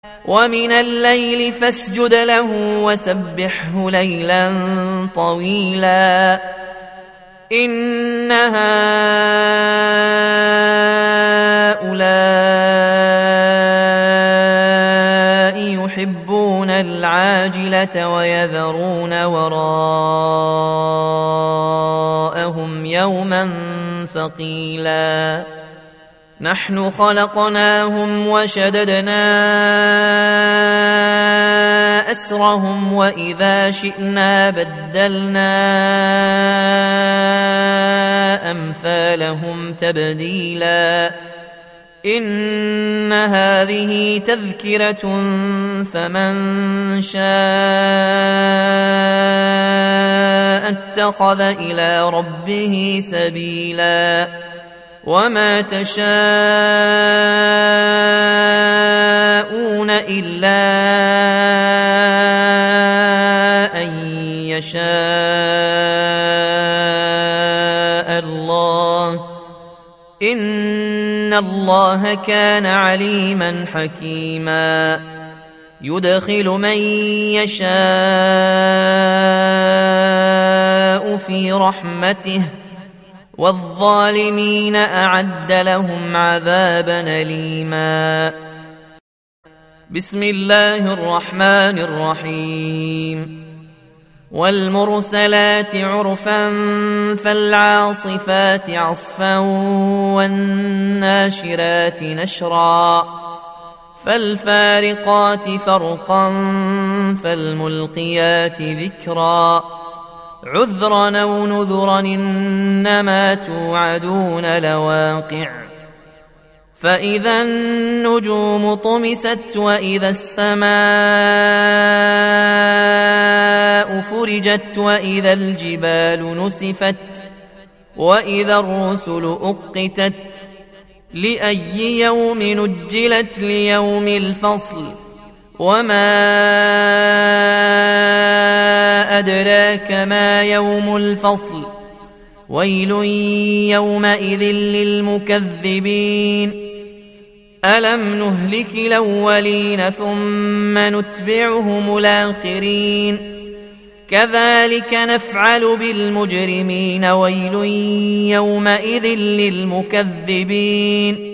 ومن الليل فاسجد له وسبحه ليلا طويلا إن هؤلاء يحبون العاجلة ويذرون وراءهم يوما ثقيلا نحن خلقناهم وشددنا أسرهم وإذا شئنا بدلنا أمثالهم تبديلا إن هذه تذكرة فمن شاء اتخذ إلى ربه سبيلا وما تشاءون إلا أن يشاء الله إن الله كان عليما حكيما يدخل من يشاء في رحمته والظالمين أعد لهم عذابا أليما بسم الله الرحمن الرحيم والمرسلات عرفا فالعاصفات عصفا والناشرات نشرا فالفارقات فرقا فالملقيات ذكرا عذرا أو نذرا إنما توعدون لواقع فإذا النجوم طمست وإذا السماء فرجت وإذا الجبال نسفت وإذا الرسل أقتت لأي يوم نجلت ليوم الفصل وما أدراك ما يوم الفصل ويل يومئذ للمكذبين ألم نهلك الأولين ثم نتبعهم الآخرين كذلك نفعل بالمجرمين ويل يومئذ للمكذبين